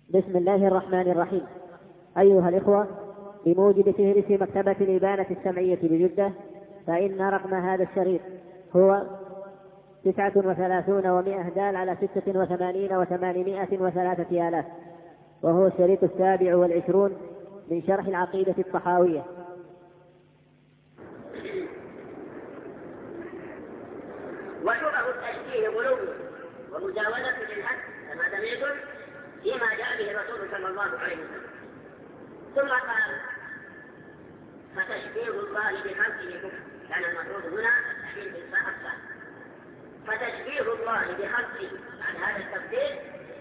بسم الله الرحمن الرحيم. أيها الإخوة، بموجب فهرس مكتبة الإبانة السمعية بجدة، فإن رقم هذا الشريط هو 39 دال على 86 و803 آلاف، وهو الشريط 27 من شرح العقيدة الطحاوية. وشبه التشبيه غلو ومجاوزة للحد كما سمعتم فيما جاء به الرسول صلى الله عليه وسلم. ثم قال: فتشبيه الله بخلقه كفر. كان المفروض هنا التحليل بالفاء الثاني. فتشبيه الله بخلقه عن هذا التفسير،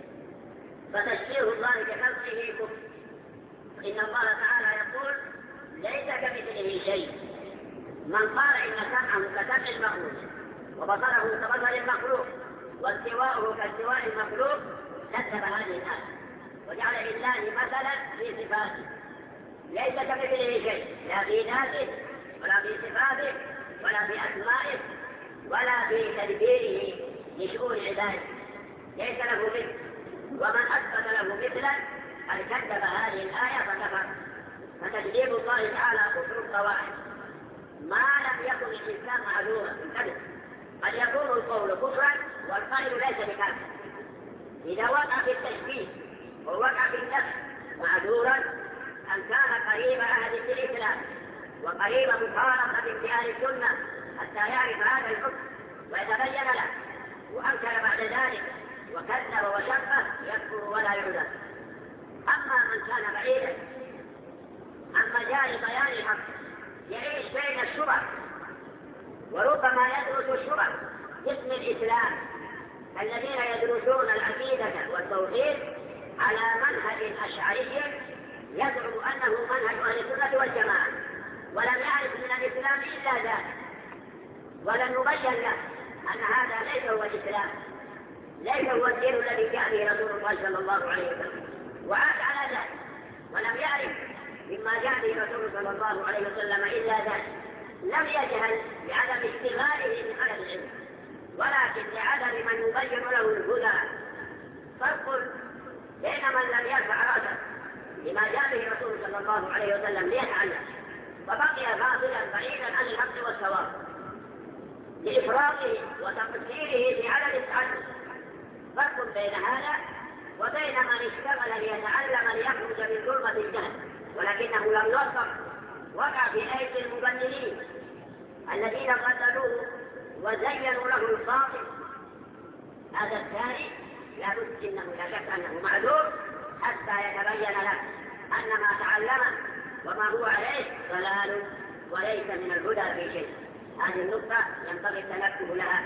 فتشبيه الله بخلقه كفر. إن الله تعالى يقول: ليس كمثله شيء. من قال إن سمعه كسمع المخلوق وبصره كبصر المخلوق واستواءه كاستواء المخلوق كذب هذه الآية وجعل لله مثلا في صفاته ليس كمثله شيء، لا في ذاته ولا في صفاته ولا في أسمائه ولا في تدبيره لشؤون عباده، ليس له مثل. ومن أثبت له مثلا قد كذب هذه الآية فكفر. فتكذيب الله تعالى كفر القواعد ما لم يكن الإنسان معذورا بالكذب. قد يكون القول كفرا والقائل ليس بكافر. إذا وقع في التشبيه ووقع في النفس معذورا أن كان قريب عهد الإسلام وقريب مفارقة بأهل السنة حتى يعرف هذا الحكم ويتبين له، وأنكر بعد ذلك وكذب وشبه يكفر ولا يعذر. أما من كان بعيدا عن مجال بيان الحق يعيش بين الشبه وربما يدرس الشبه باسم الإسلام، الذين يدرسون العقيدة والتوحيد على منهج أشعري يزعم أنه منهج أهل السنة والجماعة، ولم يعرف من الإسلام إلا ذلك، ولم يبين له أن هذا ليس هو الإسلام، ليس هو الدين الذي جاء به رسول الله صلى الله عليه وسلم، وعاد على ذلك ولم يعرف مما جاء به رسول صلى الله عليه وسلم إلا ذلك. لم يجهل بعدم اشتغاله بطلب العلم، ولكن لعدم من يبين له الهدى. فرق بين من لم يرفع راسه لما جاء به رسول صلى الله عليه وسلم ليتعلم وبقي غافلا بعيدا عن الحق والصواب لإفراطه وتقصيره في عدم التعلم. فرق بين هذا وبين من اشتغل ليتعلم ليخرج من ظلمة الجهل ولكنه لم يوفق، وقع في أيدي المبنيين الذين قتلوه وزينوا له الباطل. هذا الثاني لا بد انه لا شك انه معذور حتى يتبين له ان ما تعلمه وما هو عليه ضلال وليس من الهدى في شيء. هذه النقطة ينبغي التنبه لها.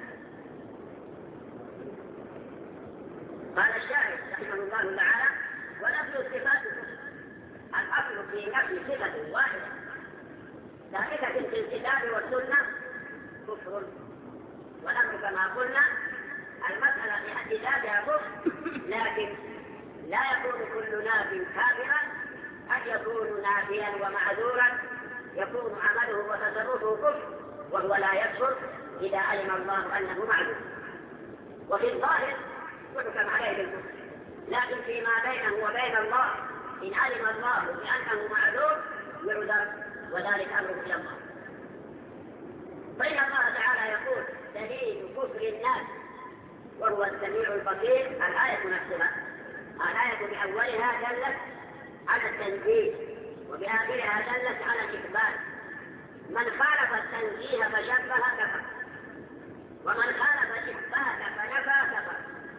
قال الشاعر رحمه الله تعالى: ونفي الصفات الأصل في نفي صفة واحدة ثابتة في الكتاب والسنة كفر. ونحن كما قلنا المسألة في حد ذاتها كفر، لكن لا يكون كل ناف كافرا، قد يكون نافيا ومعذورا يكون عمله وتصرفه كفر وهو لا يكفر إذا علم الله أنه معذور. وفي الظاهر يحكم عليه بالكفر، لكن فيما بينه وبين الله إن علم الله بأنه معذور يعذر، وذلك أمره إلى الله. فإن الله تعالى يقول: دليل كفر الناس وهو السميع البصير. الآية نفسها، الآية بأولها دلت على التنزيه وبآخرها دلت على الإثبات. من خالف التنزيه فشبه كفر، ومن خالف الإثبات فنفى كفر.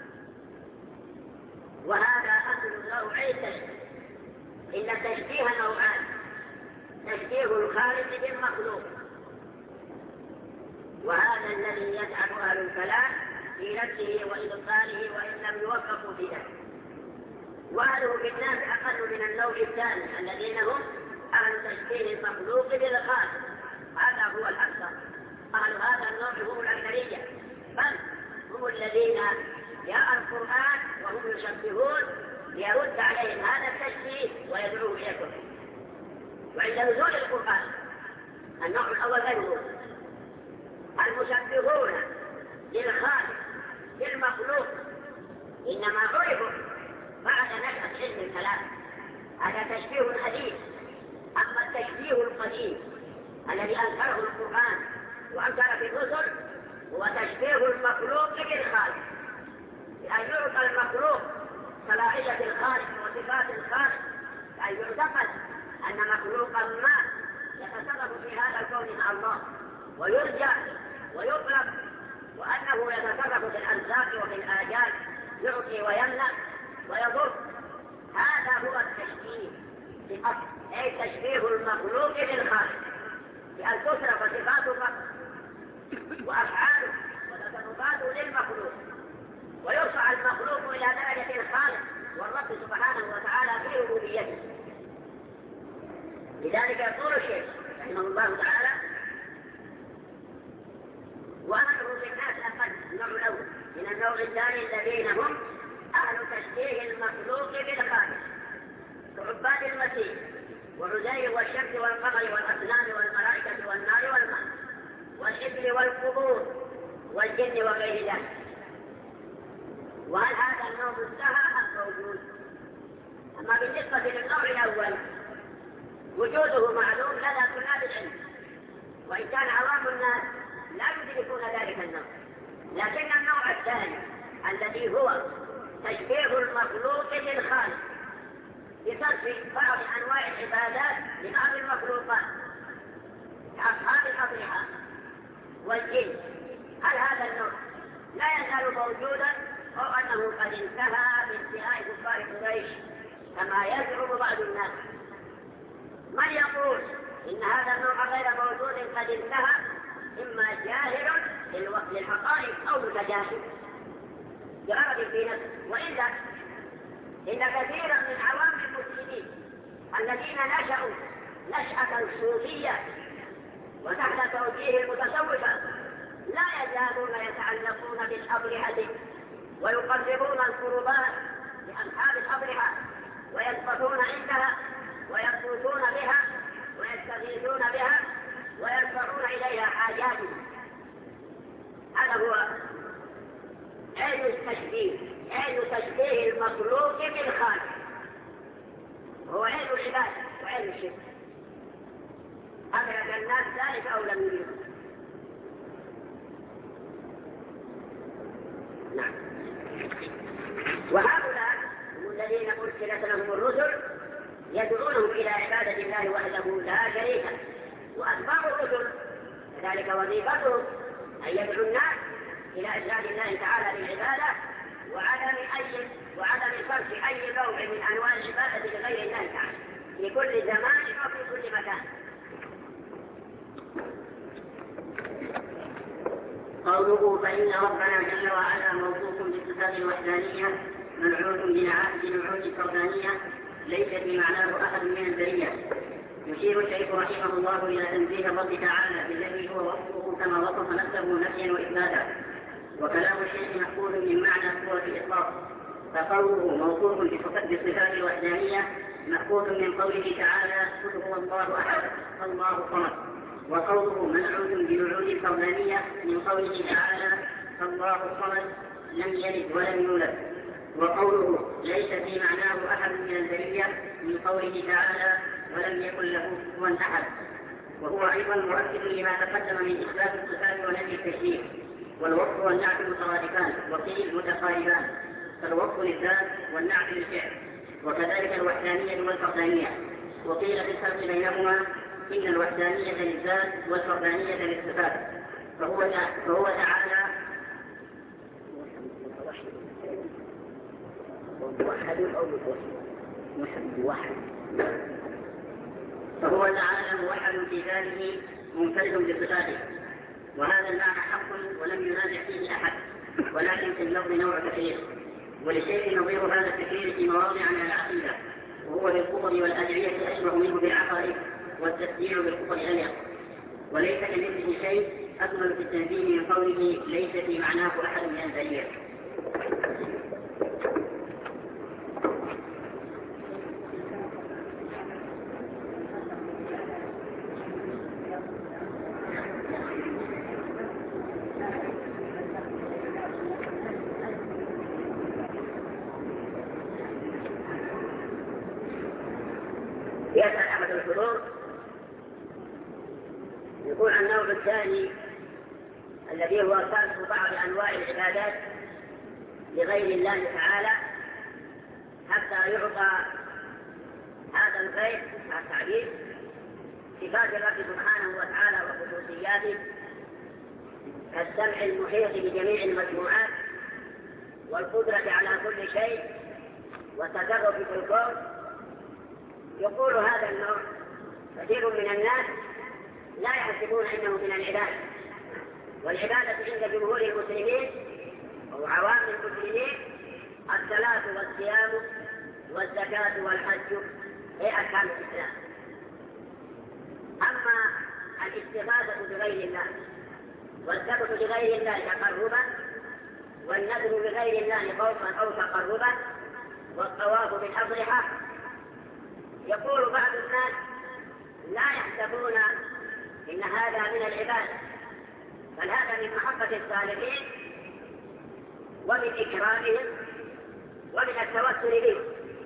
وهذا أصل نوعي التشبيه. إن التشبيه نوعان: تشبيه الخالق بالمخلوق، وهذا الذي يتعب أهل الكلام في نفسه وإبطاله وإن لم يوفقوا في ذلك. وأهله في الناس أقل من النوع الثاني الذين هم أهل تشبيه المخلوق بالخالق، هذا هو الأكثر. أهل هذا النوع هم الأكثرية، بل هم الذين جاء القرآن وهم يشبهون ليرد عليهم هذا التشبيه ويدعوه إلى الكفر. وعند نزول القرآن النوع الأول غير موجود. المشبهون للخالق بالمخلوق إنما عرفوا بعد نشأة علم الكلام. هذا تشبيه حديث. أما التشبيه القديم الذي أنكره القرآن وأنكر في الرسل هو تشبيه المخلوق بالخالق، بأن يعطى المخلوق صلاحية الخالق وصفات الخالق، بأن يعتقد أن مخلوقا ما يتصرف في هذا الكون مع الله ويرجع ويطلق، وأنه يتصرف في الأرزاق وفي الآجال، يعطي ويمنع ويضر. هذا هو التشبيه في الأصل، أي تشبيه المخلوق بالخالق، بأن تصرف صفات الرب وأفعاله وتصرفاته للمخلوق، ويرفع المخلوق إلى درجة الخالق والرب سبحانه وتعالى في ربوبيته. لذلك يقول الشيخ رحمه الله تعالى: وأمره بالناس أقل، النوع الأول. من النوع الثاني الذين هم أهل تشبيه المخلوق بالخالق كعباد المسيح وعزير والشمس والقمر والأصنام والملائكة والنار والماء والإبل والقبور والجن وغير ذلك. وهل هذا النوع انتهى أم موجود؟ أما بالنسبة للنوع الأول وجوده معلوم لدى طلاب العلم، وإن كان عوام الناس لا يدركون ذلك النوع. لكن النوع الثاني الذي هو تشبيه المخلوق بالخالق بصرف بعض أنواع العبادات لبعض المخلوقات كأصحاب الأضرحة والجن، هل هذا النوع لا يزال موجودا أو أنه قد انتهى بانتهاء كفار قريش كما يزعم بعض الناس؟ من يقول إن هذا النوع غير موجود قد انتهى، إما جاهل للحقائق أو متجاهل بغرض في نفسه. وإلا إن كثيرا من عوام المسلمين الذين نشأوا نشأة الصوفية وتحت توجيه المتصوفة لا يزالون يتعلقون بالأضرحة ويقربون القربات لأصحاب الأضرحة ويسبحون عندها ويقوتون بها ويستغيثون بها ويرفعون إليها حاجاتهم. هذا هو علم التشبيه، علم تشبيه المخلوق بالخالق، هو علم العبادة وعلم الشرك. أدرك الناس ذلك أو لم يدركوا؟ نعم. وهؤلاء هم الذين أرسلت لهم الرسل يدعونهم إلى عبادة الله وحده لا شريك له، وأتباع الرسل كذلك وظيفتهم أن يدعو الناس إلى إفراد الله تعالى بالعبادة وعدم صرف أي نوع من أنواع العبادة لغير الله تعالى في كل زمان وفي كل مكان. قوله فإن ربنا جل وعلا موصوف بالصفات الوحدانية منعوت بنعوت الفردانية ليس في معناه أحد من البرية. يشير الشيخ رحمه الله إلى تنزيه الرب تعالى بالذي هو وصفه كما وصف نفسه نفيا وإثباتا، وكلام الشيخ مأخوذ من معنى سورة الإطلاق، فقوله موصوف بالصفات الوحدانية مأخوذ من قوله تعالى قل هو الله أحد الله الصمد، وقوله منعوت بنعوت الفردانية من قوله تعالى الله الصمد لم يلد ولم يولد، وقوله ليس في معناه أحد من البرية من قوله تعالى ولم يكن له كفوا أحد. وهو أيضا مؤكد لما تقدم من إثبات الصفات ونفي التشبيه، والوصف والنعت مترادفان وقيل متقاربان، فالوصف للذات والنعت للفعل، وكذلك الوحدانية والفردانية. وقيل في الفرق بينهما إن الوحدانية للذات والفردانية للصفات، فهو تعالى موحد أو موحد، فهو تعالى موحد في ذاته منفرد بصفاته، وهذا المعنى حق ولم ينازع فيه أحد، ولكن في اللفظ نوع تكرير، ولشيء نظير هذا التكرير في مواضع من العقيدة، وهو بالكفر والأدعية أشبه منه بالعقائد، والتسجيل بالكفر أليق، وليس كمثله شيء أكمل في التنزيه من قوله ليس في معناه أحد من البرية. يقول النوع الثاني الذي هو صرف بعض أنواع العبادات لغير الله تعالى حتى يعطى هذا الغير التعبير صفات الرب سبحانه وتعالى وخصوصياته كالسمع المحيط بجميع المسموعات والقدرة على كل شيء والتصرف في الكون. يقول هذا النوع كثير من الناس لا يحسبون انه من العباده، والعباده عند جمهور المسلمين او عوام المسلمين الصلاه والصيام والزكاه والحج هي اركان الاسلام. اما الاستغاثه بغير الله والذبح لغير الله تقربا والنذر لغير الله خوفا او تقربا والطواف بالاضرحه، يقول بعض الناس لا يحسبون إن هذا من العبادة، بل هذا من محبة الصالحين ومن إكرامهم ومن التوسل بهم.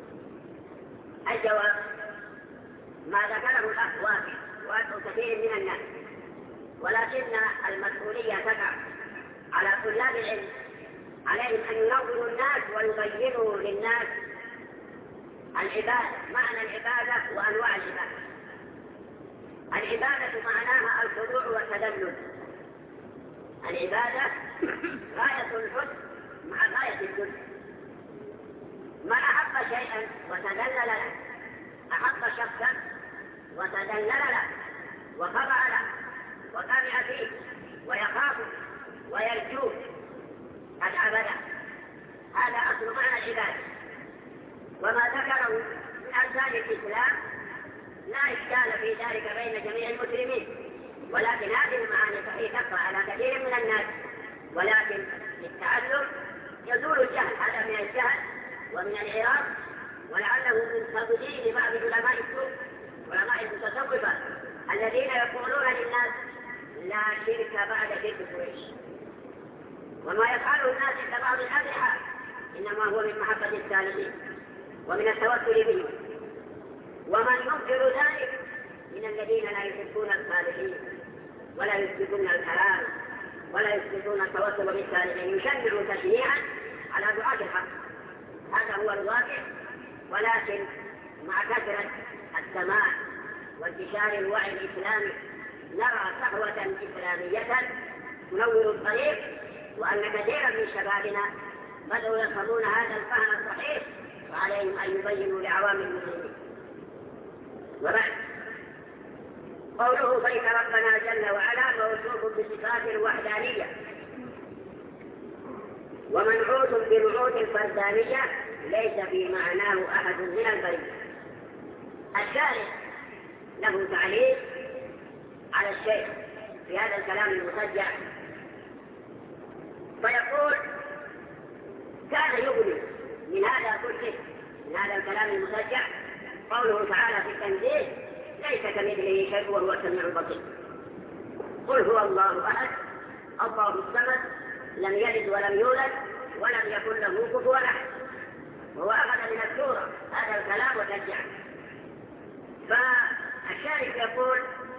الجواب ما ذكره الأخ وأخ كثير من الناس، ولكن المسؤولية تقع على طلاب العلم، عليهم أن ينظروا الناس ويبينوا للناس العبادة، معنى العبادة وأنواع العبادة. العبادة معناها الخضوع والتذلل. العبادة غاية الحسن مع غاية الذل. من أحب شيئا وتذلل له، أحب شخصا وتذلل له وخضع له وطمع فيه ويخافه ويرجوه قد عبده. هذا أصل معنى العبادة، وما ذكره من أركان الإسلام لا إشكال في ذلك بين جميع المسلمين، ولكن هذه المعاني صحيح تقع على كثير من الناس، ولكن للتعلم يزول الجهل. هذا من الجهل ومن العراق، ولعله من تضليل بعض علماء السوء علماء المتصوفة الذين يقولون للناس لا شرك بعد شرك قريش، وما يفعله الناس عند بعض الأضحى إنما هو من محبة السالمين ومن التوسل بهم. ومن ينكر ذلك من الذين لا يحبون الصالحين ولا يثبتون الكلام ولا يثبتون التوسل بالصالحين، يشنع تشنيعا على دعاة الحق. هذا هو الواقع، ولكن مع كثرة السماع وانتشار الوعي الإسلامي نرى صحوة إسلامية تنور الطريق، وأن كثيرا من شبابنا بدأوا يفهمون هذا الفهم الصحيح، وعليهم أن يبينوا لعوام المسلمين. وبعد قوله فإن ربنا جل وعلا موصوف بصفات الوحدانية ومنعوت بنعوت الفردانية ليس في معناه أحد من البرية. الشارع له تعليق على الشيخ في هذا الكلام المسجع، فيقول كان يغني من هذا كله، من هذا الكلام المسجع، قوله تعالى في التنزيل ليس كمثله شيء وهو السميع البصير. قل هو الله أحد الله الصمد لم يلد ولم يولد ولم يكن له كفوا أحد. وهو أخذ من السورة هذا الكلام وسجعه. فالشارع يقول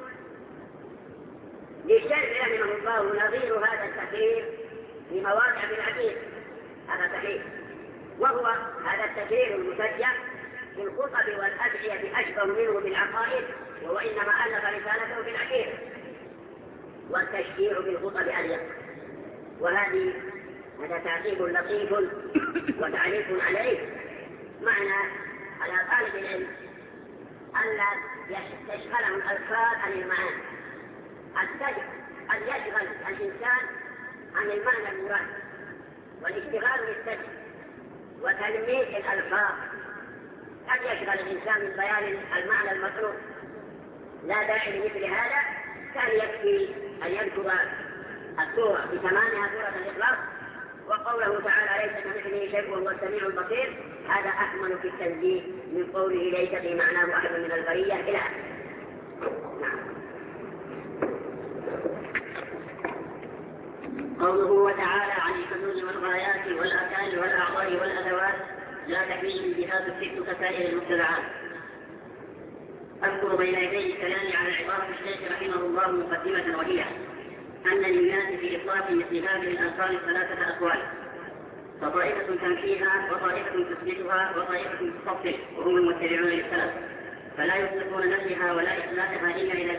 للشارع رحمه الله نظير هذا التكرير في مواضع بالعديد، هذا صحيح، وهو هذا التكرير المسجع في الخطب والأدعية أشبه منه بالعقائد، وهو إنما ألف رسالته بالعقيدة، والتشجيع بالخطب أليق. هذا تعقيب لطيف وتعليق عليه، معنى على طالب العلم ألا تشغله الألفاظ عن المعاني. أن يشغل الإنسان عن المعنى المراد، والاشتغال بالسجع وتلميذ الألفاظ قد يشغل الإنسان من بيان المعنى المطلوب. لا داعي لمثل هذا، كان يكفي أن يذكر السورة بتمامها سورة الإخلاص، وقوله تعالى ليس كمثله شيء وهو السميع البصير، هذا أكمل في التنزيه من قوله ليس في معناه أحد من البرية إلى قوله وتعالى عن الحدود والغايات والأركان والأعضاء والأدوات لا تحميل الجهات الست كسائر المتبعات. أذكر بين يدي الكلام على عبارة الشيخ رحمه الله الله مقدمة وهي أن للناس في إطلاق مثل هذه الألفاظ ثلاثة أقوال، فطائفة تنفيها وطائفة تثبتها وطائفة تفصل وهم المتبعون للسلف، فلا يطلقون نفيها ولا إثباتها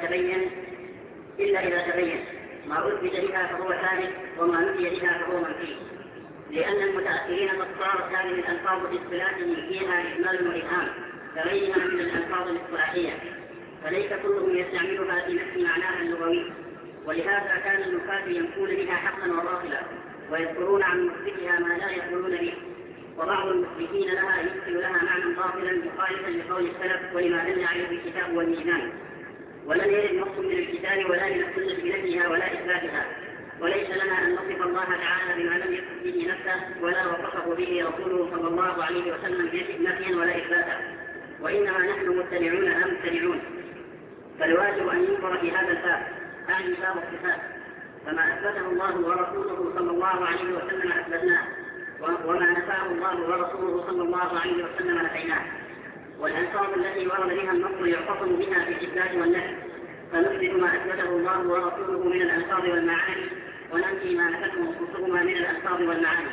إلا إذا تبين ما أثبت بها فهو ثابت وما نفي بها فهو منفي، لأن المتأخرين قد صارت هذه الألفاظ باصطلاحهم فيها إجمال وإبهام كغيرها من الألفاظ الاصطلاحية، فليس كلهم يستعملها في نفس معناها اللغوي، ولهذا كان النفاة ينفون بها حقا وباطلا ويذكرون عن مثبتها ما لا يقولون به، وبعض المثبتين لها يدخل لها معنى باطلا مخالفا لقول السلف ولما دل عليه الكتاب والميزان، ولم يرد نص من الكتاب ولا من السنة بنفيها ولا إثباتها، وليس لنا أن نصف الله تعالى بما لم يصف به نفسه ولا وصفه به رسوله صلى الله عليه وسلم نفيا ولا إثباتا، وإنما نحن متبعون لا متبعون، فالواجب أن ينظر في هذا الباب عن باب الصفات، فما أثبته الله ورسوله صلى الله عليه وسلم أثبتناه، وما نفاه الله ورسوله صلى الله عليه وسلم نفيناه، والألفاظ التي ورد بها النص يعتصم بها في الإثبات والنفي، فنثبت ما أثبته الله ورسوله من الألفاظ والمعاني وننفي ما نفته نصوصهما من الألفاظ والمعاني.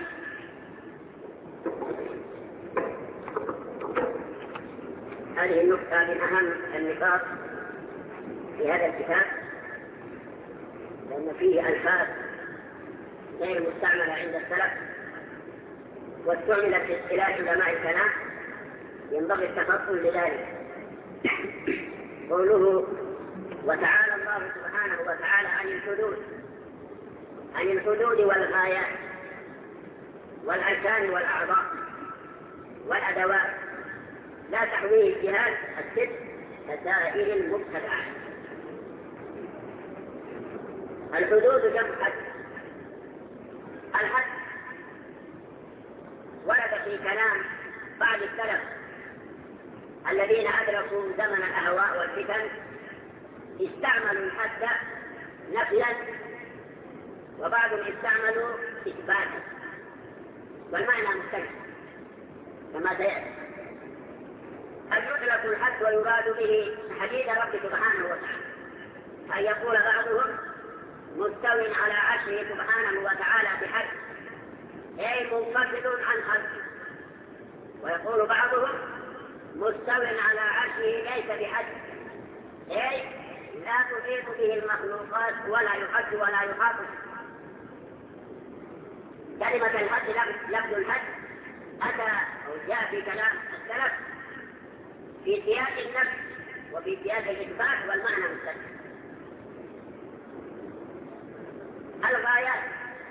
هذه النقطة من أهم النقاط في هذا الكتاب، لأن فيه ألفاظ غير مستعملة عند السلف واستعملت في اصطلاح علماء الكلام، ينبغي التفصل لذلك. قوله وتعالى الله سبحانه وتعالى عن الحدود والغايات والأركان والأعضاء والأدوات لا تحويه الجهاد الست كسائر المبتدعات. الحدود جمع حد. الحد ورد في كلام بعض السلف الذين أدركوا زمن الأهواء والفتن، استعملوا الحد نفيا وبعضهم استعملوا إثباتا، والمعنى مختلف كما سيأتي. قد يطلق الحد ويراد به حديث رب سبحانه وتعالى، أن يقول بعضهم مستو على عرشه سبحانه وتعالى بحد، أي منفصل عن خلقه، ويقول بعضهم مستو على عرشه ليس بحد، أي لا تحيط به المخلوقات ولا يحد ولا يحاط. كلمة الحد لفظ الحد أتى أو جاء في كلام السلف في سياق النفس وفي سياق الإثبات، والمعنى مختلف. الغايات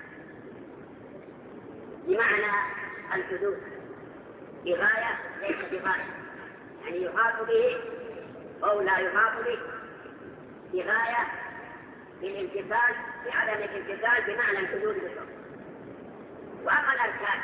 بمعنى الحدود بغاية ليس بغاية، يعني يحاط به أو لا يحاط به، بغاية بالامتثال بعدم الامتثال بمعنى الحدود بالضبط. وأما الأركان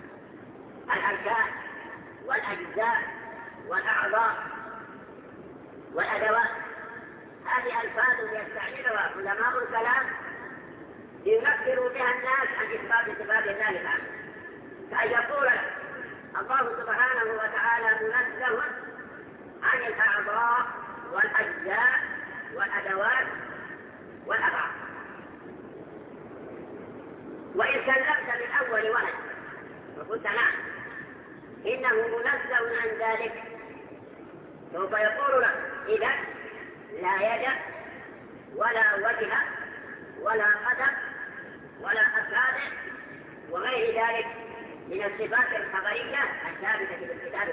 والأجزاء والأعضاء والأدوات، هذه ألفاظ يستعملها علماء الكلام لينفروا بها الناس عن إثبات صفات الله تعالى، كأن يقول الله سبحانه وتعالى منزه عن الأعضاء والأجزاء والأدوات والأبعاد. وإن سلمت من أول وهج وقلت نعم إنه منزه عن ذلك، سوف يقول لك إذا لا يد ولا وجه ولا قدم ولا أصابع وغير ذلك من الصفات الخبرية الثابتة في الكتاب.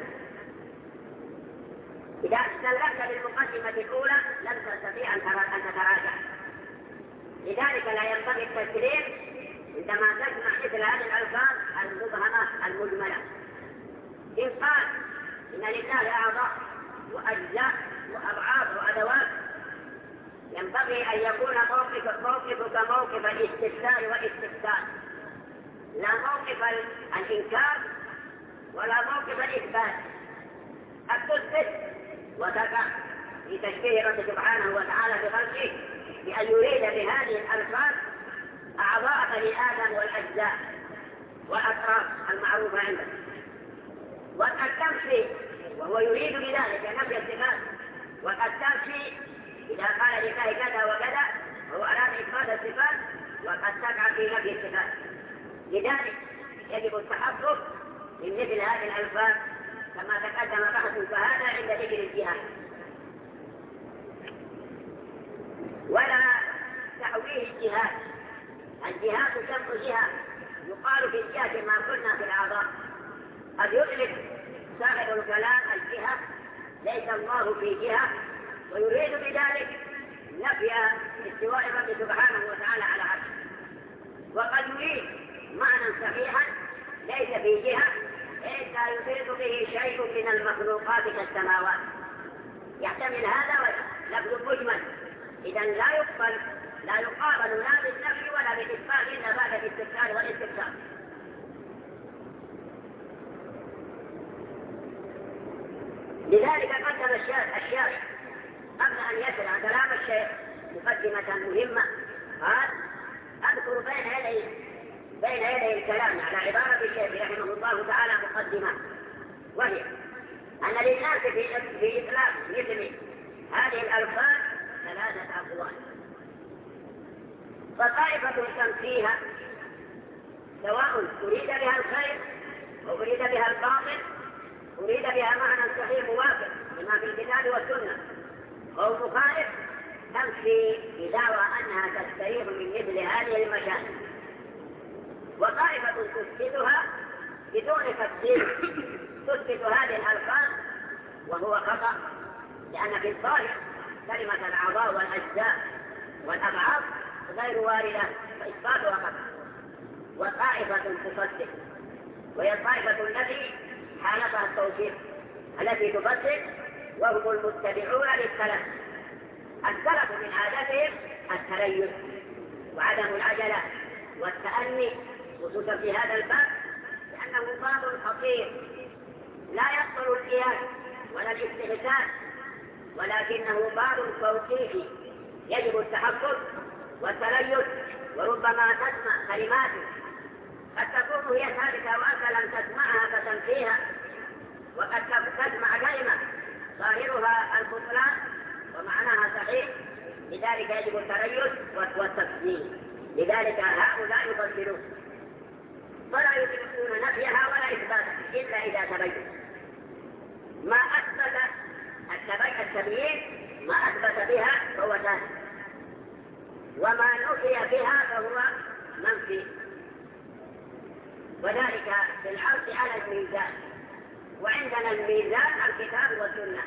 إذا سلمت بالمقدمة الأولى لم تستطيع أن تتراجع، لذلك لا ينبغي التسليم عندما تسمع مثل هذه الألفاظ المبهمة المجملة. إن قال إن لله أعضاء وأجزاء وأبعاد وأدوات، ينبغي أن يكون موقفك موقف الاستفسار والاستفسار، لا موقف الإنكار ولا موقف الإثبات. أتثبت وتقع في تشبيه رب سبحانه وتعالى بخلقه بأن يريد بهذه الألفاظ أعضاء بني آدم والأجزاء والأطراف المعروفة عنده، وقد تمشي وهو يريد بذلك نفي الصفات، وقد تمشي إذا قال لله كذا وكذا لذلك يجب التحقق من مثل هذه الألفاظ كما تقدم بحث فهذا عند ذكر الجهاد. ولا تحويل الجهاد. الجهاد جمع جهة، يقال في الجهة ما قلنا في الأعضاء. قد يطلق صاحب الكلام الجهة ليس الله في جهة، ويريد بذلك نفي استواء الرب سبحانه وتعالى على عرشه، وقد يريد معنى صحيحا ليس في جهة إذ لا يحيط به شيء من المخلوقات كالسماوات. يحتمل هذا لفظ مجمل، إذا لا يقابل لا بالنفي ولا بالإثبات إلا بعد الاستفسار والاستفسار. لذلك قدم الشارع قبل أن يشرع كلام الشيخ مقدمة مهمة، قال: أذكر بين يدي الكلام على عبارة الشيخ رحمه الله تعالى مقدمة، وهي أن للناس في إطلاق مثل هذه الألفاظ ثلاثة أقوال. فطائفة تنفيها سواء أريد بها الخير أو أريد بها الباطل، أريد بها معنى صحيح موافق لما في الكتاب والسنة، أو مخالف تنفي بدعوى أنها تستريح من مثل هذه المشاكل. وطائفة تثبتها بدون تفسير، تثبت هذه الألفاظ وهو خطأ، لأن في الظاهر كلمة الأعضاء والأجزاء والأبعاد غير واردة فإثباتها خطأ. وطائفة تصدق، وهي الطائفة التي حالتها التوفيق التي تصدق، وهم المتبعون للسلف. السلف من عادتهم التريث وعدم العجلة والتأني، خصوصا في هذا الباب لأنه باب خطير لا يقبل القياس ولا الاستهزاء، ولكنه باب توقيفي يجب التحقق والتريث. وربما تسمع كلمات قد تكون هي ثابتة وأنت لم تسمعها فتنفيها، وقد تسمع كلمة ظاهرها البطلان ومعناها صحيح، لذلك يجب التريث والتفصيل. لذلك هؤلاء يفصلون ولا يثبتون نفيها ولا إثباتها إلا إذا تبين ما أثبت التبيين، ما أثبت بها فهو ثابت، وما نفي بها فهو منفي. وذلك في الحرص على الميزان، وعندنا الميزان الكتاب والسنة،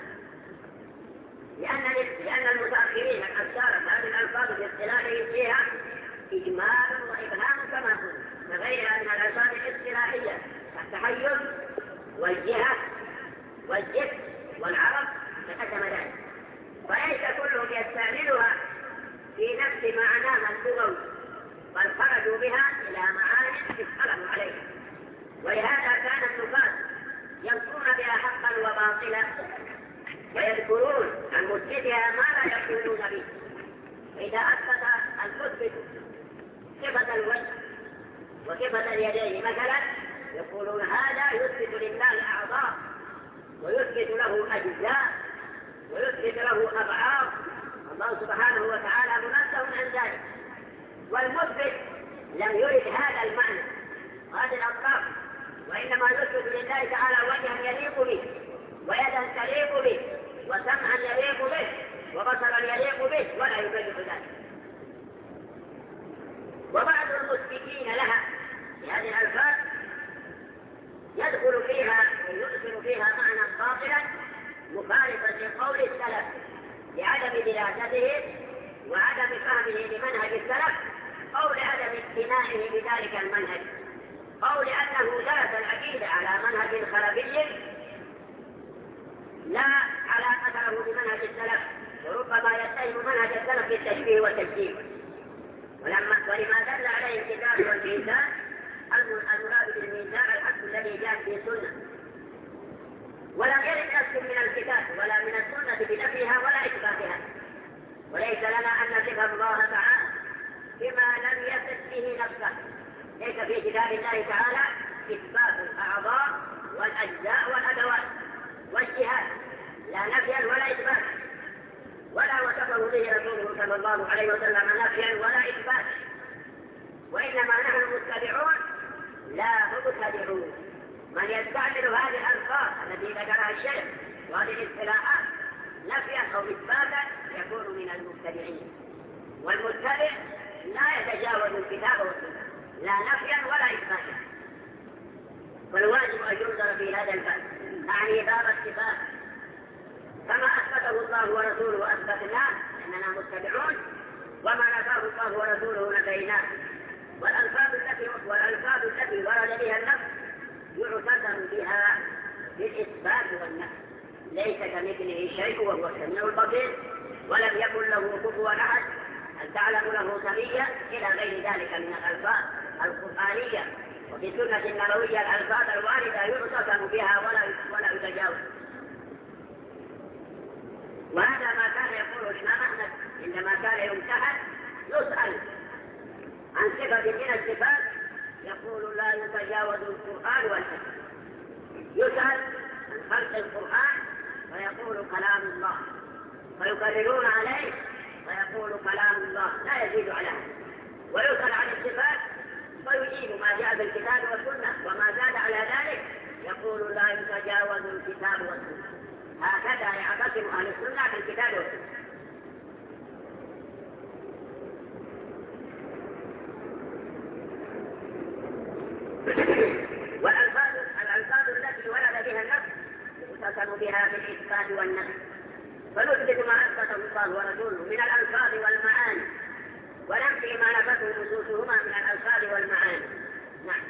لأن المتأخرين الأشار هذه الألفاظ باصطلاحهم فيها إجمال وإبهام كما قلنا، فغيرها من الألفاظ الاصطلاحية التحيز والجهة والجسم والعرب تقدم ذلك، وليس كلهم يستعملها في نفس معناها اللغوي، بل خرجوا بها إلى معاني اختلفوا عليها. ولهذا كان النفاة ينصرون بها حقا وباطلا، ويذكرون عن مثبتها ما لا يقولون به. إذا أثبت المثبت صفة الوجه وصفة اليدين مثلا، يقولون هذا يثبت لله أعضاء ويثبت له أجزاء ويثبت له أبعاد، الله سبحانه وتعالى منزه عن ذلك. والمثبت لم يرد هذا المعنى هذه الأطراف، وإنما يثبت لله تعالى وجها يليق به ويدا تليق به وسمعا يليق به وبصرا يليق به، ولا يبين ذلك. وبعض المثبتين لها بهذه الألفاظ يدخل فيها ويؤثر فيها معنى باطلا مخالفا لقول السلف لعدم دراسته وعدم فهمه لمنهج السلف، أو لعدم اقتناعه بذلك المنهج، أو لأنه درس العقيدة على منهج خلفي لا علاقة له بمنهج السلف، وربما يتهم منهج السلف بالتشبيه والتجسيم. ولما دل عليه الكتاب والميزان، المراد بالميزان الحق الذي جاء في السنة، ولم يرد نص من الكتاب ولا من السنة بنفيها ولا إثباتها. وليس لنا أن نصف الله تعالى بما لم يصف به نفسه. ليس في كتاب الله تعالى إثبات الأعضاء والأجزاء والأدوات والجهات، لا نفيا ولا إثبات، ولا وصفه به رسوله صلى الله عليه وسلم نفيا ولا إثبات. وإنما نحن متبعون لا مبتدعون. من يستعمل هذه الألفاظ التي ذكرها الشيخ وهذه الاصطلاحات نفيا أو إثباتا يكون من المبتدعين. والمبتدع لا يتجاوز الكتاب والسنة لا نفيا ولا إثباتا. فالواجب أن ينظر في هذا الباب أعني باب الصفات كما أثبته الله ورسوله أثبتناه أننا متبعون، وما نفاه الله ورسوله نفيناه. والألفاظ التي ورد بها النفس يعتبر بها بالإثبات والنفي، ليس كمثله شيء وهو السميع البصير ولم يكن له كفوا أحد هل تعلم له سميا إلى غير ذلك من الألفاظ القرآنية وفي السنة النبوية الألفاظ الواردة يعتبر بها ولا يتجاوز. وهذا ما كان يقول الإمام أحمد عندما كان يمتحن يسأل عن صفة من الصفات يقول لا يتجاوز القرآن والحديث. يسأل عن خلق القرآن ويقول كلام الله، فيكررون عليه ويقول كلام الله لا يزيد على هذا. ويسأل عن الصفات فيجيب ما جاء بالكتاب والسنة، وما زاد على ذلك يقول لا يتجاوز الكتاب والسنة. هكذا يعتصم أهل السنة بالكتاب والسنة. والألفاظ التي ورد بها النفس يعتصم بها بالإثبات والنفي، فنثبت ما أثبته الله ورسوله من الألفاظ والمعاني وننفي ما نفته نصوصهما من الألفاظ والمعاني. نعم.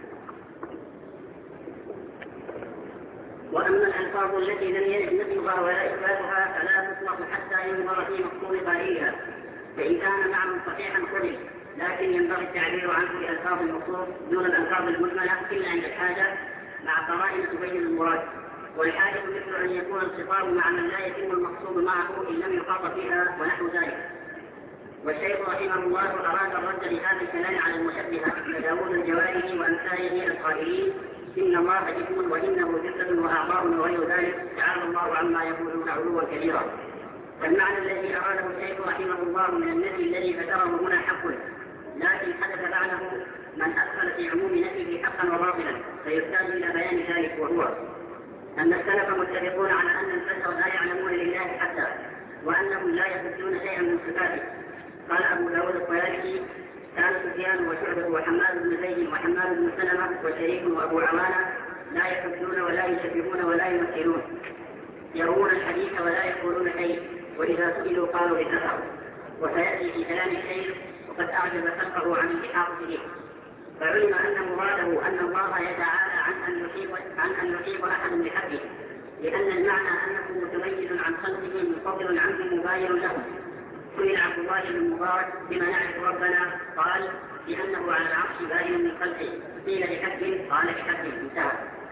وأما الألفاظ التي لم يرد نفيها ولا إثباتها فلا تطلق حتى ينظر في مقصود قائلها، فإن كان معنى صحيحا قبل، لكن ينبغي التعبير عنه بألفاظ المقصود دون الألفاظ المجملة إلا عند الحاجة مع قرائن تبين المراد. والحاجة مثل أن يكون الخطاب مع من لا يتم المقصود معه إن لم يخاط فيها ونحو ذلك. والشيخ رحمه الله أراد الرد لهذا الكلام على المشبهة كداود الجواري وأمثاله القائلين إن الله جسم وإنه جسد وأعضاء وغير ذلك، تعالى الله عما يقولون علوا كبيرا. فالمعنى الذي أراده الشيخ رحمه الله من النفي الذي ذكره هنا حق، لكن حدث بعده من أدخل في عموم نفيه حقا وباطلا، فيحتاج إلى بيان ذلك، وهو أن السلف متفقون على أن البشر لا يعلمون لله حتى، وأنهم لا يثبتون شيئا من صفاته. قال أبو داود الطيالسي كان سفيان وشعبة وحماد بن زيد وحماد بن سلمة وشريك وأبو عوانة لا يحبون ولا يشبهون ولا يمثلون، يروون الحديث ولا يقولون شيء، وإذا سئلوا قالوا بكفر. وسيأتي في كلام الشيخ وقد أعجز خلقه عن الإحاطة به، فعلم أن مراده أن الله يتعالى عن أن يحيط أحد بحقه، لأن المعنى أنه متميز عن خلقه منفصل عنه مباين لهم. سئل عبد الله بن مبارك بما نعرف ربنا قال لأنه على العرش باين من خلقه، قيل بحق قال بحق انتهى.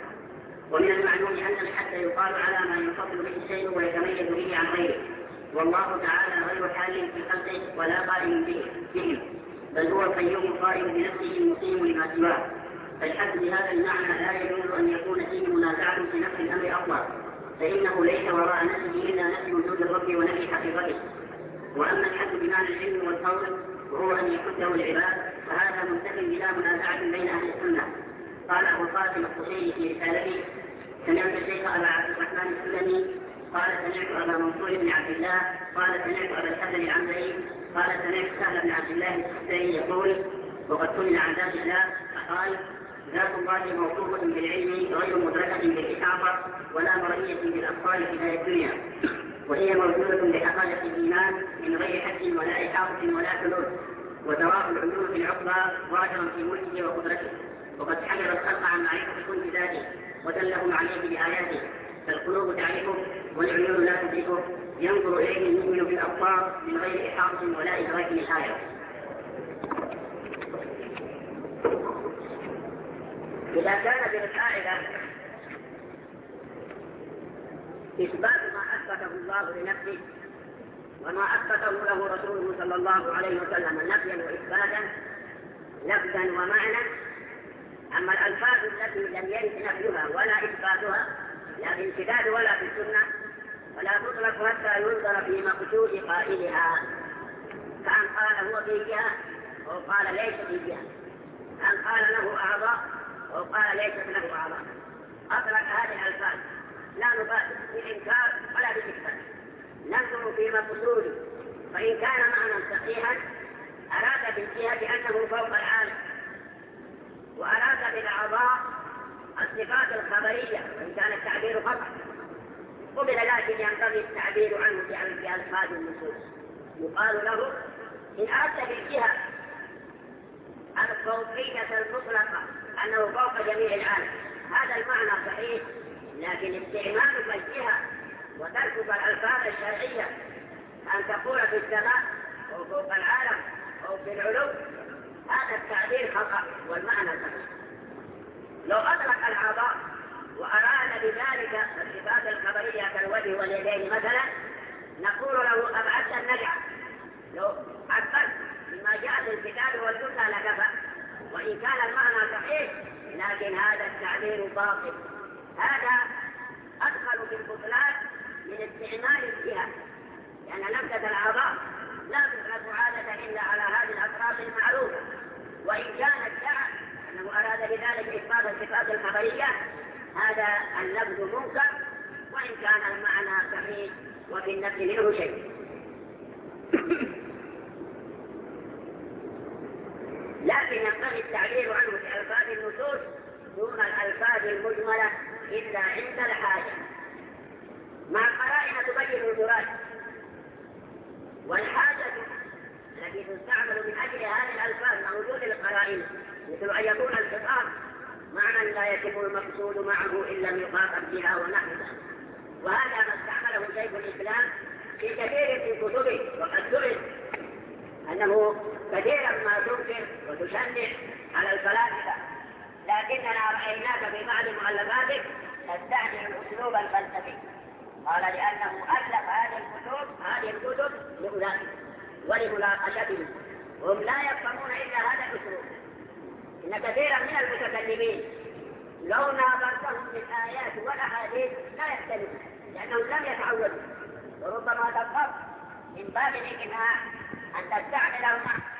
ومن المعلوم أن الحد يقال على ما ينفصل به الشيء ويتميز به عن غيره، والله تعالى غير حال في خلقه ولا قائم بهم، بل هو القيوم القائم بنفسه المقيم لما سواه. فالحد بهذا المعنى لا يجوز أن يكون فيه منازعة في نفس الأمر أصلا، فإنه ليس وراء نفسه إلا نفي وجود الرب ونفي حقيقته. وأما الحد بمعنى العلم والقول وهو أن يحده العباد فهذا منتف بلا منازعة بين أهل السنة. قال أبو قاسم الصحيح في رسالته سمعت الشيخ أبا عبد الرحمن السلمي قال سمعت أبا منصور بن عبد الله قال سمعت أبا الحسن العنبري قال سمعت سهل بن عبد الله السختري يقول وقد سئل عن ذات الله فقال ذات الله موصوفة بالعلم غير مدركة بالإحاطة ولا مرئية بالأبصار في ذات الدنيا، وهي موجودة بحقائق الإيمان من غير حد ولا إحاطة ولا حلول، وتراه العيون في العقبى ظاهرا في ملكه وقدرته، وقد حجر الخلق عن معرفة كل ذاته ودلهم عليه بآياته، فالقلوب تعرفه والعيون لا تدركه، ينظر إليه المؤمن بالأبصار من غير إحاطة ولا إدراك للآية. إذا كان بالقاعدة إثبات ما أثبته الله لنفسه وما أثبته له رسوله صلى الله عليه وسلم نفيا وإثباتا لفظا ومعنى، أما الألفاظ التي لم يرد نفيها ولا إثباتها لا في الكتاب ولا في السنة ولا تطلق حتى ينظر في مقصود قائلها، كأن قال هو في جهة أو قال ليس في جهة، أن قال له أعضاء وقال ليست له أعضاء، أطلق هذه الألفاظ، لا نبالي بالإنكار ولا بالإثبات، ننظر في مقصوده، فإن كان معنى صحيحا أراد بالجهة أنه فوق العالم، وأراد بالأعضاء الصفات الخبرية وإن كان التعبير خطأ قبل، لكن ينبغي التعبير عنه بألفاظ النصوص. يقال له إن أردت بالجهة الفوقية المطلقة أنه فوق جميع العالم هذا المعنى صحيح، لكن استعمالك الجهة وتركك الألفاظ الشرعية أن تقول في السماء أو فوق العالم أو في العلو هذا التعبير خطأ والمعنى صحيح. لو أطلق الأعضاء وأراد بذلك الصفات الخبرية كالوجه واليدين مثلا نقول له أبعدت النجعة، لو عبرت بما جاء في الكتاب والسنة لكفى، وإن كان المعنى صحيح لكن هذا التعبير باطل. هذا أدخل في البطلان من استعمال الجهة، لأن لمسة الأعضاء لا تطلق عادة إلا على هذه الأطراف المعروفة، وإن كان ادعى أنه أراد بذلك إثبات الصفات الخبرية هذا اللفظ منكر، وإن كان المعنى صحيح وفي النفس منه شيء. لكن ينبغي التعبير عنه بألفاظ النصوص دون الألفاظ المجملة إلا عند الحاجة، مع القرائن تبين المراد، والحاجة التي تستعمل من أجل هذه الألفاظ مع وجود القرائن، مثل أن يكون الخطاب معنى لا يتم المقصود معه إلا لم يخاطب بها ونحو ذلك، وهذا ما استعمله شيخ الإسلام في كثير من كتبه، وقد سئل أنه كثيرا ما تنكر وتشنع على الفلاسفة، لكننا رأيناك في بعض مؤلفاتك تستعمل الأسلوب الفلسفي. قال لأنه ألف هذه الكتب لأولئك ولمناقشتهم، هم لا يفهمون إلا هذا الأسلوب. إن كثيرا من المتكلمين لو ناظرتهم بالآيات والأحاديث لا يختلفون، لأنهم لم يتعودوا، وربما تضطر من باب الإقناع أن تستعملهم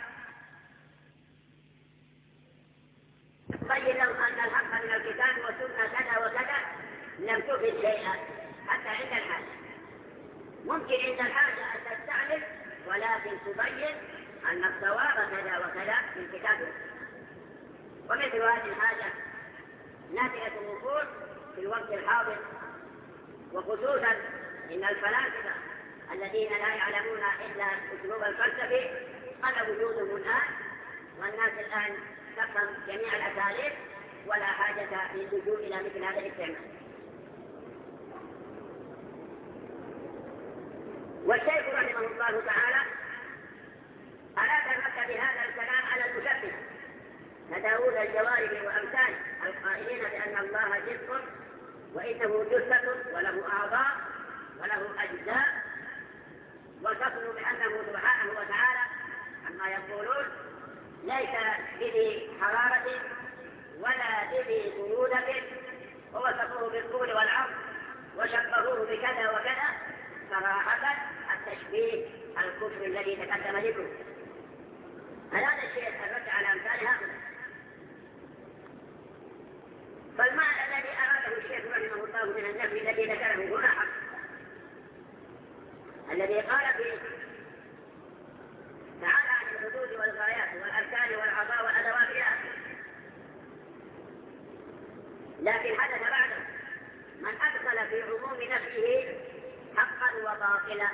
تبين لهم أن الحق من الكتاب والسنة كذا وكذا لم تفد شيئا حتى عند الحاجة. ممكن عند الحاجة أن تستعمل ولكن تبين أن الصواب كذا وكذا في الكتاب. ومثل هذه الحاجة ناتئة الوقوع في الوقت الحاضر، وخصوصا إن الفلاسفة الذين لا يعلمون إلا الأسلوب الفلسفي قد وجودهم الآن، والناس الآن تفهم جميع الأساليب ولا حاجة للجوء إلى مثل هذا الاستعمال. والشيخ رحمه الله تعالى أراد الرد بهذا الكلام على المشبهة كداود الجوارب وأمثاله القائلين بأن الله جسم وإنه جثة وله أعضاء وله أجزاء، وتصلوا بأنه سبحانه وتعالى عما يقولون ليس بذي حرارة ولا بذي برودة، ووصفوه بالطول والعرض وشبهوه بكذا وكذا. صراحة التشبيه الكفر الذي تقدم ذكره. هذا الشيء الرد على أمثال هؤلاء. فالمعنى الذي أراده الشيخ رحمه الله من النفي الذي ذكره هنا حق، الذي قال فيه تعالى عن الحدود والغايات والأركان والأعضاء والأدوات إلى آخره. لكن حدث بعده من أدخل في عموم نفسه حقا وباطلا،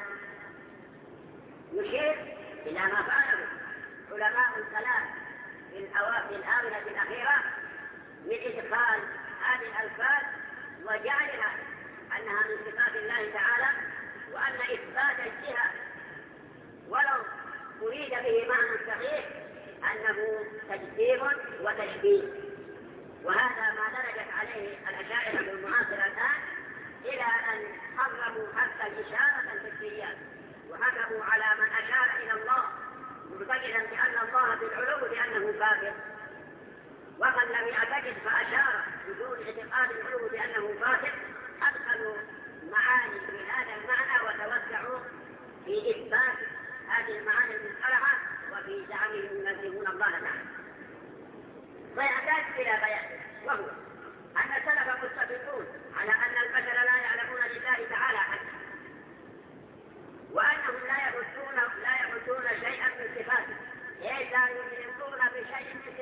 يشير إلى ما فعله علماء الكلام في الآونة الأخيرة من إدخال هذه الألفاظ وجعلها أنها من صفات الله تعالى، وأن إثبات الجهة ولو أريد به معنى صحيح أنه تجسيم وتشبيه. وهذا ما درجت عليه الأشاعرة المعاصرة الآن إلى أن حرموا حتى الإشارة الفكريات، وحكموا على من أشار إلى الله مبتدئا بأن الله بالعلو بأنه كافر، ومن لم يعتقد فأشار بدون اعتقاد العلو بأنه فاسق أدخلوا معاني في هذا المعنى وتوسعوا في إثبات هذه المعاني المصطلحة وفي زعمهم ينزهون الله تعالى. ويحتاج إلى بيان، وهو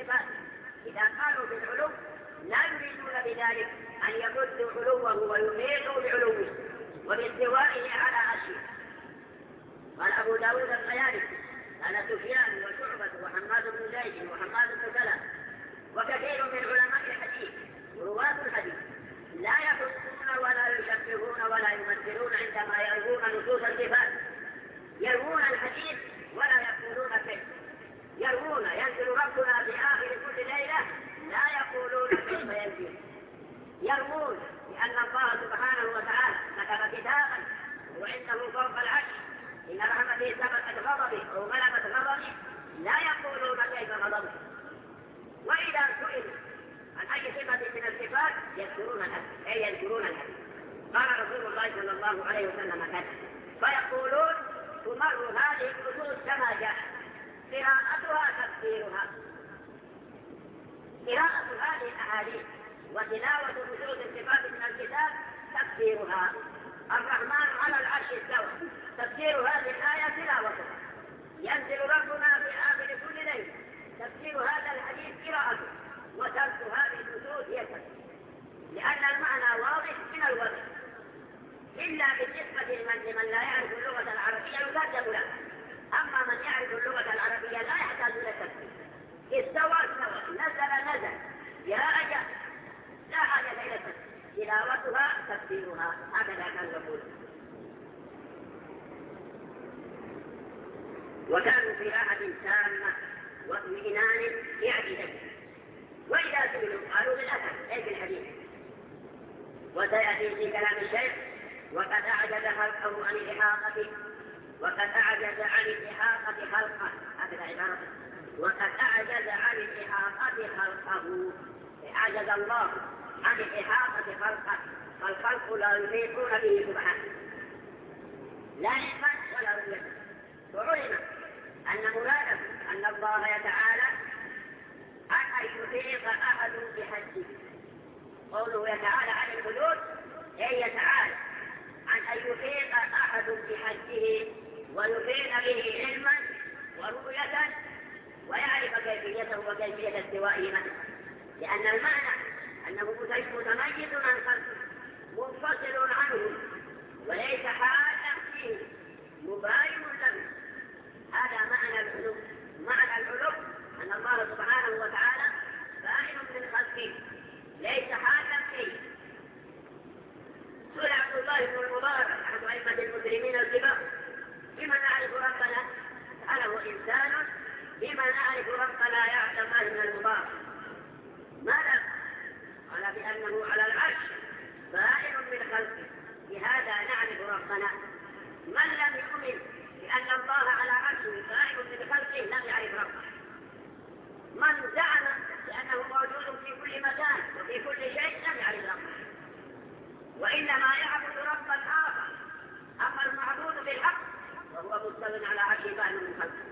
الصفات إذا قالوا بالعلو لا يريدون بذلك أن يمدوا علوه ويميتوا بعلوه وباستوائه على عرشه. قال أبو داود الطيالسي قال سفيان وشعبة وحماد بن زيد وحماد بن سلمة وكثير من علماء الحديث ورواة الحديث لا يحسون ولا يشبهون ولا يمثلون عندما يروون نصوص الصفات، يروون الحديث ولا يقولون كيف، يروون ينزل ربنا في آخر كل ليلة لا يقولون كيف ينزل، يروون لأن الله سبحانه وتعالى كتب كتابا وعنده فوق العرش إن رحمته سبقت غضبه أو غلبت غضبه، لا يقولون كيف غضبه. وإذا سئلوا عن أي صفة من الصفات يذكرون الحديث، أي يذكرون الحديث. قال رسول الله صلى الله عليه وسلم كذا، فيقولون تمر هذه النصوص كما جاء، قراءتها تفسيرها، قراءة هذه الأحاديث وتلاوة نصوص الصفات من الكتاب تفسيرها. الرحمن على العرش استوى، تفسير هذه الآية تلاوتها. ينزل ربنا في آخر كل ليلة، تفسير هذا الحديث قراءته، وترك هذه النصوص هي التفسير، لأن المعنى واضح من الوضع، إلا بالنسبة لمن لا يعرف اللغة العربية يكذب له. أما من يعرف اللغة العربية لا يحتاج إلى التفسير، استوى استوى، نزل جاء جاء، لا حاجة إلى التفسير، تلاوتها تفسيرها، هكذا كان يقول. وكانوا في راحة تامة واطمئنان يعجزا، وإذا سئلوا قالوا بالأثر أي بالحديث. وسيأتي في كلام الشيخ وقد أعجز خلقه عن الإحاطة، وقد أعجز عن الإحاطة خلقه، هكذا عبارة، وقد أعجز عن الإحاطة خلقه، أعجز الله عن الإحاطة خلقه، فالخلق لا يحيطون به سبحانه لا علما ولا رؤية. وعلم أن مراده أن الله يتعالى عن أن يحيط أحد بحجه. قوله يتعالى عن الحدود أي يتعالى عن أن يحيط أحد بحجه ويحيط به علما ورؤية ويعرف كيفيته وكيفية استوائه معه، لأن المعنى أنه متميز عن خلقه منفصل عنه وليس حالا فيه مباين له. هذا معنى العلو. معنى العلو أن الله سبحانه وتعالى بائن من خلقه ليس حالا فيه. سئل عبد الله بن المبارك أحد أئمة المسلمين الكبار بما نعرف ربنا؟ سأله إنسان بما نعرف ربنا يا عبد الله بن المبارك؟ ماذا؟ قال بأنه على العرش بائن من خلقه، بهذا نعرف ربنا. من لم يؤمن بأن الله على عرشه بائن من خلقه لم يعرف ربه. من زعم بأنه موجود في كل مكان وفي كل شيء لم يعرف ربه، وإنما يعبد ربا آخر. أما المعبود بالحق وهو مستوٍ على عرشه بائن من خلقه.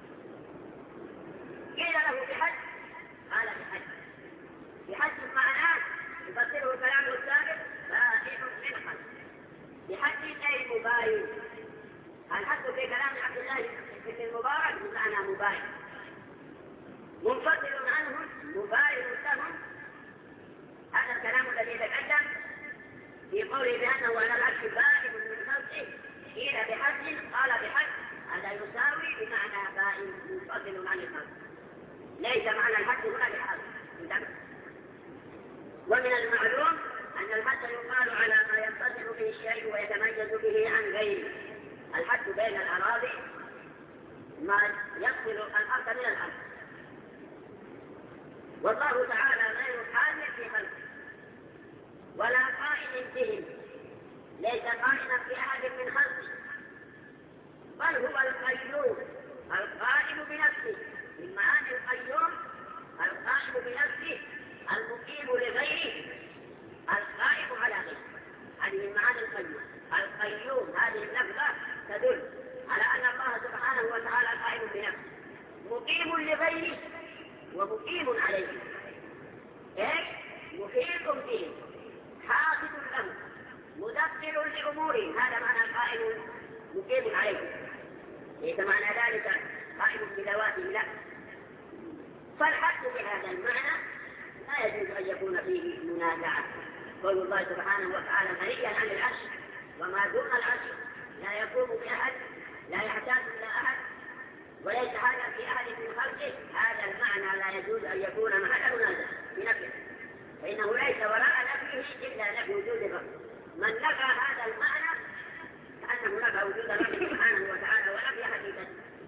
قيل له بحج، قال بحج. بحج معناه يفسره الكلام السابق بائن من خلقه، بحج أي مباين. الحج في كلام عبد الله بن المبارك بمعنى مباين، منفصل عنهم مباين لهم. هذا الكلام الذي تقدم في قوله بأنه على العرش بائن من خلقه قيل بحج، قال بحج، هذا يساوي بمعنى بائن منفصل عن الخلق، ليس معنى الحج هنا بحج. ومن المعلوم أن الحج يقال على ما يتصل به الشيء ويتميز به عن غيره. الحج بين الأراضي ما يفصل الأرض من الأرض، والله تعالى غير حال في خلقه ولا قائم بهم، ليس قائما في أحد من خلقه، بل هو القيوم القائم بنفسه. من معاني القيوم القائم بنفسه، المقيم لغيره، القائم على غيره. هذه من معاني القيوم. القيوم هذه اللفظة تدل على أن الله سبحانه وتعالى قائم بنفسه، مقيم لغيره ومقيم عليه، محيط به، حافظ له، مدبر لأموره. هذا معنى القائم مقيم عليه، ليس معنى ذلك قائم بذواته، لا، فالحق بهذا المعنى لا يجوز أن يكون فيه منازعة. قول الله سبحانه وتعالى غنيا عن العرش وما دون العرش لا يقوم بأحد لا يحتاج إلى أحد وليس هذا في أحد من خلقه، هذا المعنى لا يجوز أن يكون محل منازعة بنفسه، فإنه ليس وراء نفيه إلا نفي وجود الرب. من نفى هذا المعنى كأنه نفى وجود الرب سبحانه وتعالى ونفي حقيقته.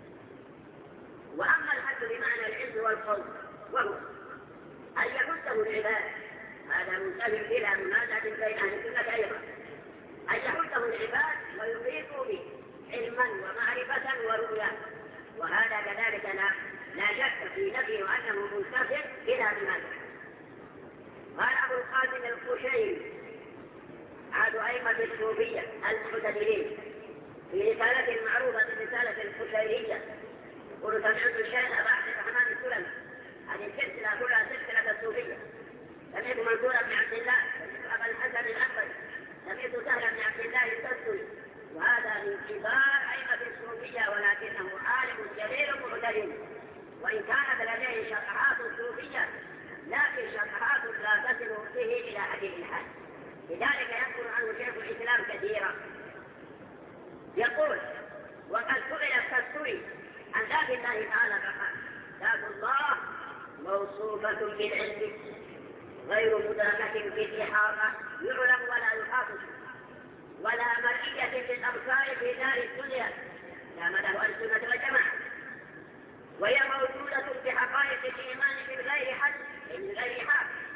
وأما الحد بمعنى العلم والقول وهو أن يحده العباد، هذا منتهي بلا منازعة بين أهل السنة أيضا، أن يحده العباد ويحيطوا به علما ومعرفة ورؤيا، وهذا كذلك لا شك في نفيه أنه منتفع بلا منازعة. قال أبو القاسم القشيري أحد أئمة الصوفية المعتدلين في رسالة معروفة الرسالة القشيرية، يقول سمعت الشيخ أبا عبد الرحمن السلمي، هذه السلسلة كلها سلسلة الصوفية، سمعت منصور بن عبد الله، سمعت أبا الحسن الأنبري، سمعت سهل بن عبد الله التستري، وهذا من كبار أئمة الصوفية ولكنه عالم جليل معتدل، وإن كانت لديه شطحات صوفية لكن شطحات لا تصل به إلى حد الحال. لذلك يذكر عنه شيخ الإسلام كثيرا، يقول وقد سئل التستري عن ذات الله تعالى فقال ذات الله موصوفة بالعلم غير مدركة في الإحاطة يعلم ولا يحاط ولا مرئية للأبصار في دار الدنيا لا مده أهل السنة والجماعة، وهي موجودة بحقائق الإيمان من غير حد من غير حق